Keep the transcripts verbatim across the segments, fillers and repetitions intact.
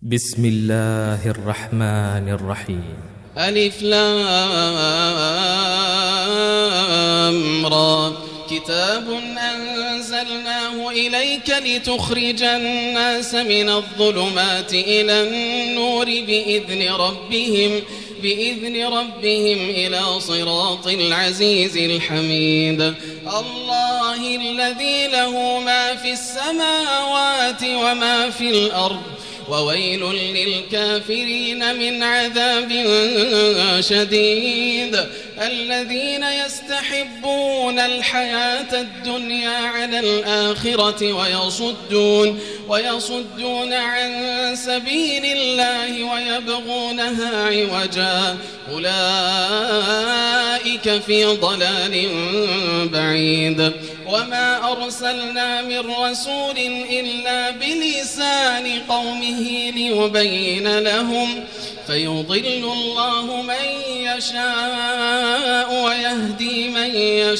بسم الله الرحمن الرحيم. ألف لام را كتاب أنزلناه إليك لتخرج الناس من الظلمات إلى النور بإذن ربهم بإذن ربهم إلى صراط العزيز الحميد. الله الذي له ما في السماوات وما في الأرض وويل للكافرين من عذاب شديد. الذين يستحبون الحياة الدنيا على الآخرة ويصدون ويصدون عن سبيل الله ويبغونها عوجا أولئك في ضلال بعيد. وما أرسلنا من رسول إلا بلسان قومه ليبين لهم فيضل الله من يشاء ويهدي من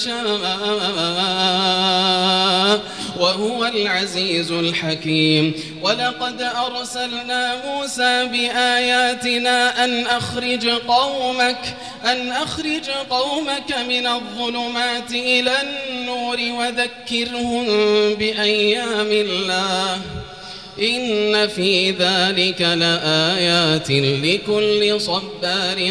يشاء وهو العزيز الحكيم. ولقد أرسلنا موسى بآياتنا أن أخرج قومك أن أخرج قومك من الظلمات إلى النور وذكرهم بأيام الله إن في ذلك لآيات لكل صبار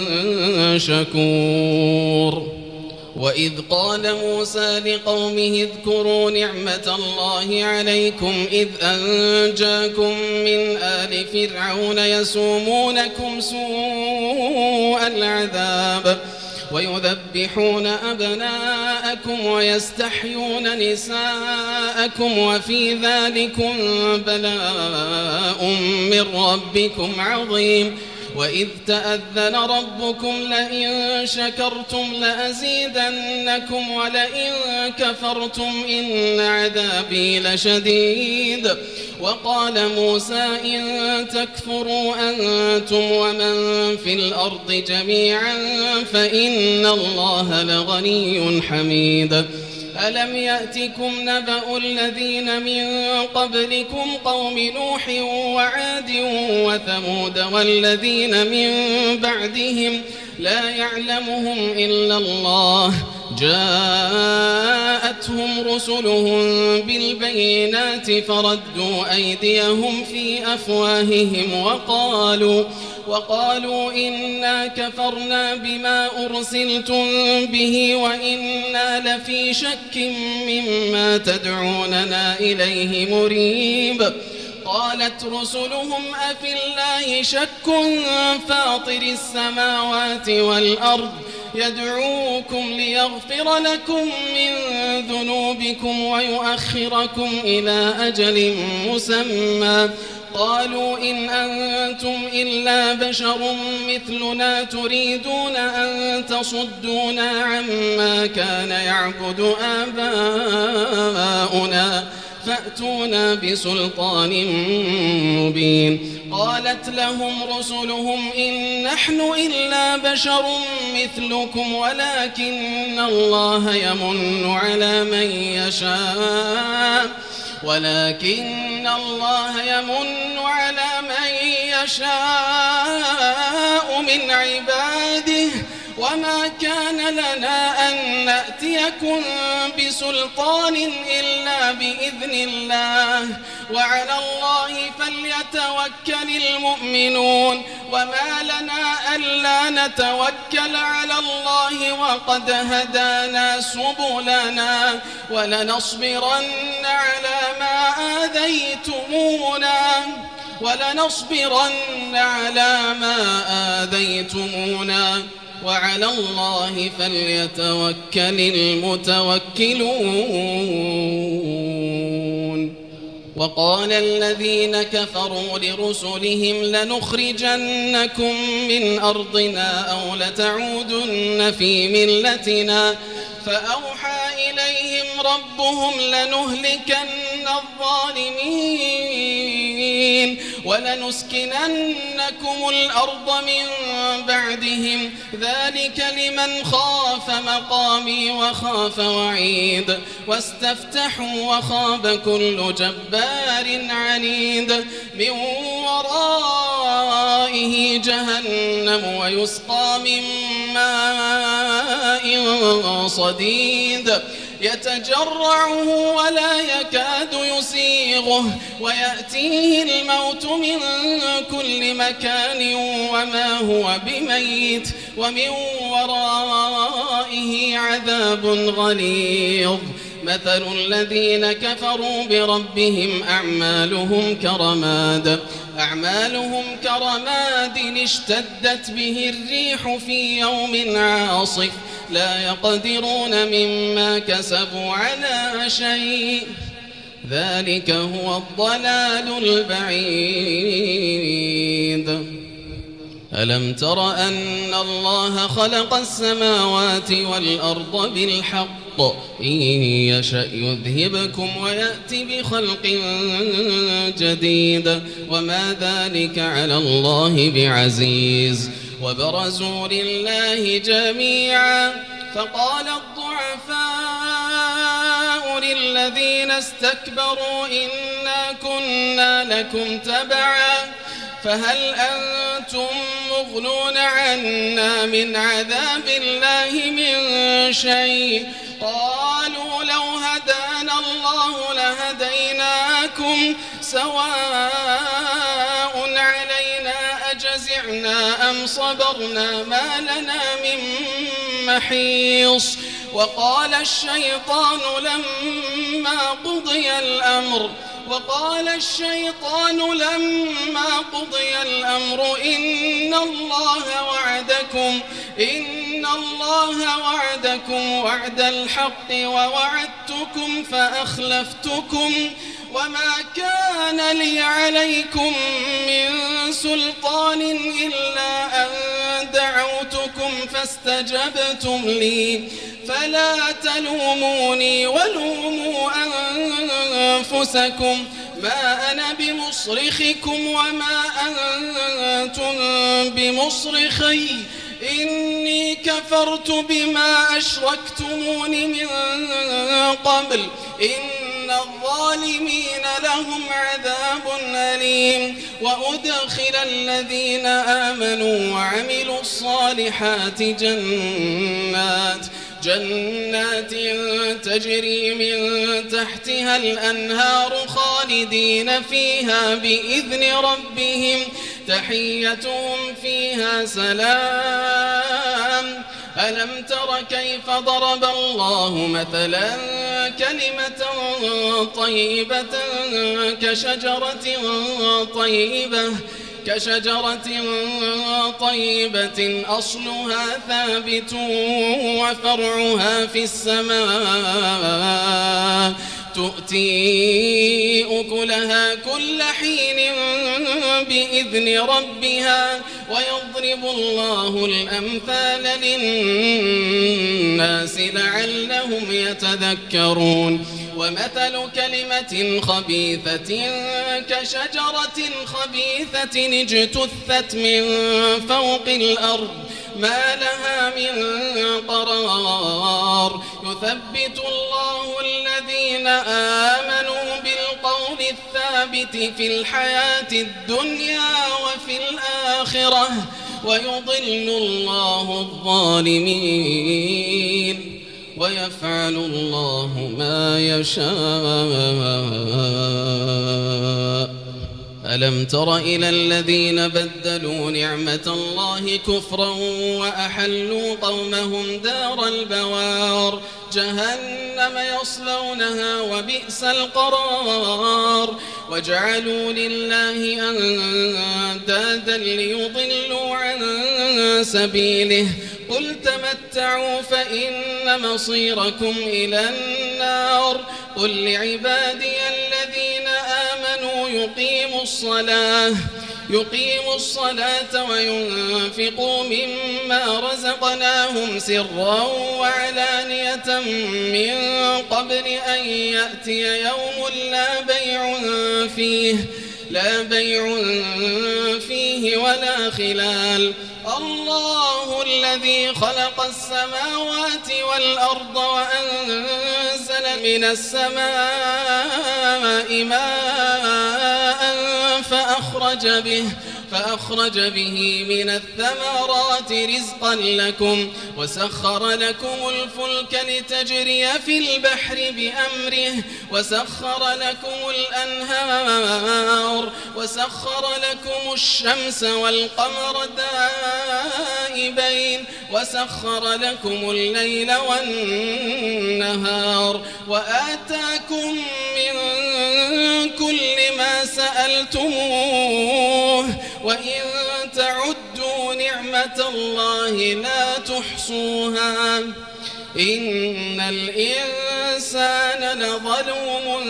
شكور. وإذ قال موسى لقومه اذكروا نعمة الله عليكم إذ أنجاكم من آل فرعون يسومونكم سوء العذاب ويذبحون أبناءكم ويستحيون نساءكم وفي ذلكم بلاء من ربكم عظيم. وإذ تأذن ربكم لئن شكرتم لأزيدنكم ولئن كفرتم إن عذابي لشديد. وقال موسى إن تكفروا أنتم ومن في الأرض جميعا فإن الله لغني حميد. ألم يأتكم نبأ الذين من قبلكم قوم نوح وعاد وثمود والذين من بعدهم لا يعلمهم إلا الله جاءتهم رسلهم بالبينات فردوا أيديهم في أفواههم وقالوا وقالوا إنا كفرنا بما أرسلتم به وإنا لفي شك مما تدعوننا إليه مريب. قالت رسلهم أفي الله شك فاطر السماوات والأرض يدعوكم ليغفر لكم من ذنوبكم ويؤخركم إلى أجل مسمى قالوا إن أنتم إلا بشر مثلنا تريدون أن تصدونا عما كان يعبد آباؤنا فأتونا بسلطان مبين. قالت لهم رسلهم إن نحن إلا بشر مثلكم ولكن الله يمن على من يشاء ولكن الله يمن على من يشاء من عباده وما كان لنا أن نأتيكم بسلطان إلا بإذن الله وعلى الله فليتوكل المؤمنون. وما لنا ألا نتوكل على الله وقد هدانا سبلنا ولنصبرن على ما آذيتمونا ولنصبرن على ما آذيتمونا وعلى الله فليتوكل المتوكلون. وقال الذين كفروا لرسلهم لنخرجنكم من أرضنا أو لتعودن في ملتنا فأوحى إليهم ربهم لنهلكن الظالمين ولنسكننكم الأرض من بعدهم ذلك لمن خاف مقامي وخاف وعيد. واستفتحوا وخاب كل جبار عنيد من وراء جهنم ويسقى من ماء صديد يتجرعه ولا يكاد يسيغه ويأتيه الموت من كل مكان وما هو بميت ومن ورائه عذاب غليظ مثل الذين كفروا بربهم أعمالهم كرماد أعمالهم كرماد اشتدت به الريح في يوم عاصف لا يقدرون مما كسبوا على شيء ذلك هو الضلال البعيد. ألم تر أن الله خلق السماوات والأرض بالحق إن يشأ يذهبكم ويأتي بخلق جديد وما ذلك على الله بعزيز. وبرزوا لله جميعا فقال الضعفاء للذين استكبروا إنا كنا لكم تبعا فهل أنتم مغنون عنا من عذاب الله من شيء قالوا لو هدانا الله لهديناكم سواء علينا أجزعنا أم صبرنا ما لنا من محيص. وقال الشيطان لما قضي الأمر وقال الشيطان لما قضي الأمر إن الله وعدكم إن الله وعدكم وعد الحق ووعدتكم فأخلفتكم وما كان لي عليكم من سلطان إلا أن دعوتكم فاستجبتم لي فلا تلوموني ولوموا أنفسكم ما أنا بمصرخكم وما أنتم بمصرخي إني كفرت بما أشركتمون من قبل إن الظالمين لهم عذاب أليم. وأدخل الذين آمنوا وعملوا الصالحات جنات جنات تجري من تحتها الأنهار خالدين فيها بإذن ربهم تحيتهم فيها سلام. ألم تر كيف ضرب الله مثلا كلمة طيبة كشجرة طيبة كشجرة طيبة أصلها ثابت وفرعها في السماء تؤتي أكلها كل حين بإذن ربها ويضرب الله الأمثال للناس لعلهم يتذكرون. ومثل كلمة خبيثة كشجرة خبيثة اجتثت من فوق الأرض ما لها من قرار يثبت الله الذين آمنوا بالقول الثابت في الحياة الدنيا وفي الآخرة ويضل الله الظالمين ويفعل الله ما يشاء. ألم تر إلى الذين بدلوا نعمة الله كفرا وأحلوا قومهم دار البوار جهنم يصلونها وبئس القرار وجعلوا لله أندادا ليضلوا عن سبيله قل تمتعوا فإن مصيركم إلى النار قل لعبادي الذين آمنوا يقيموا الصلاة يقيموا الصلاة وينفقوا مما رزقناهم سرا وعلانية من قبل أن يأتي يوم لا بيع فيه لا بيع فيه ولا خلال. الله الذي خلق السماوات والأرض وأنزل من السماء ماء فأخرج به فأخرج به من الثمرات رزقا لكم وسخر لكم الفلك لتجري في البحر بأمره وسخر لكم الأنهار وسخر لكم الشمس والقمر دائبين وسخر لكم الليل والنهار وآتاكم من كل ما سألتموه وإن تعدوا نعمة الله لا تحصوها إن الإنسان لظلوم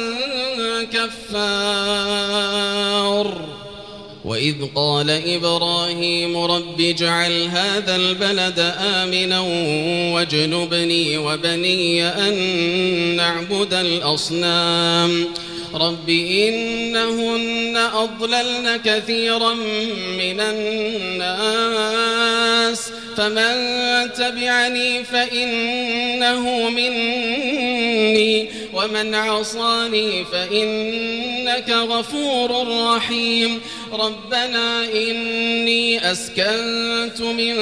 كفار. وإذ قال إبراهيم رب اجعل هذا البلد آمنا واجنبني وبني أن نعبد الأصنام رب إنهن أضللن كثيرا من الناس فمن تبعني فإنه مني ومن عصاني فإنك غفور رحيم. ربنا إني أسكنت من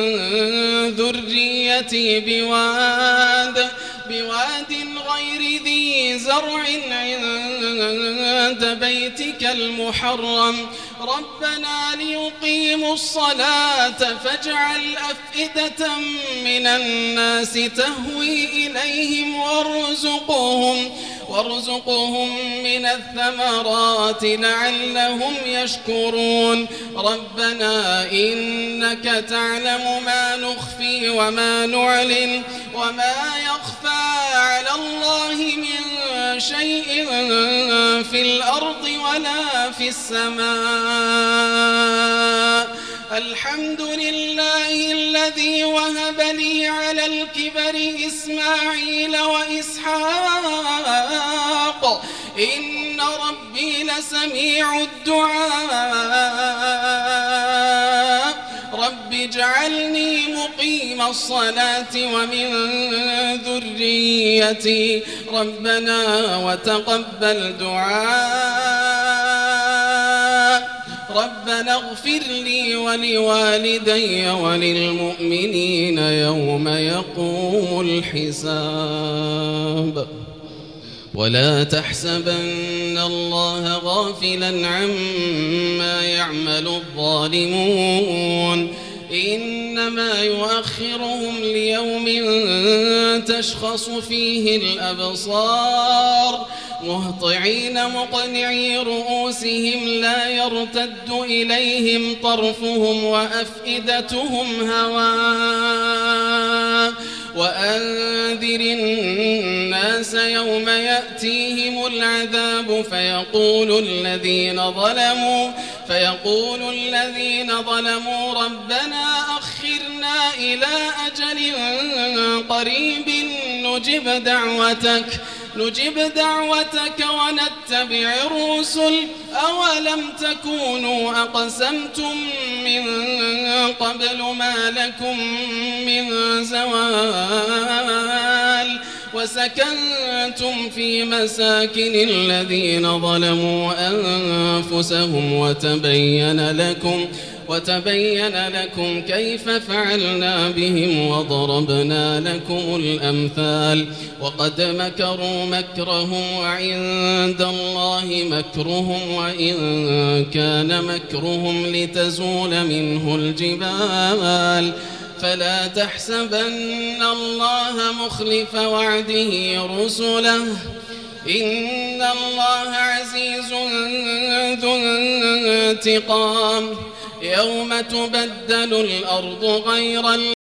ذريتي بواد بواد غير ذي زرع عند بيتك المحرم ربنا ليقيموا الصلاة فاجعل أفئدة من الناس تهوي إليهم وارزقهم وارزقهم من الثمرات لعلهم يشكرون. ربنا إنك تعلم ما نخفي وما نعلن وما يخفى على الله من شيء في الأرض ولا في السماء. الحمد لله الذي وهب لي على الكبر إسماعيل وإسحاق إن ربي لسميع الدعاء. رب اجعلني مقيم الصلاة ومن ذريتي ربنا وتقبل دعاء. ربنا اغفر لي ولوالدي وللمؤمنين يوم يقوم الحساب. ولا تحسبن الله غافلا عما يعمل الظالمون إنما يؤخرهم ليوم تشخص فيه الأبصار مهطعين مقنعي رؤوسهم لا يرتد إليهم طرفهم وأفئدتهم هواء. وأنذر الناس يوم يأتيهم العذاب فيقول الذين ظلموا فيقول الذين ظلموا ربنا أخرنا إلى أجل قريب نجب دعوتك نجب دعوتك ونتبع الرسل أولم تكونوا أقسمتم من قبل ما لكم من زوال وسكنتم في مساكن الذين ظلموا أنفسهم وتبين لكم وتبين لكم كيف فعلنا بهم وضربنا لكم الأمثال. وقد مكروا مكرهم وعند الله مكرهم وإن كان مكرهم لتزول منه الجبال. فلا تحسبن الله مخلف وعده رسله إن الله عزيز ذو انتقام. يوم تبدل الأرض غير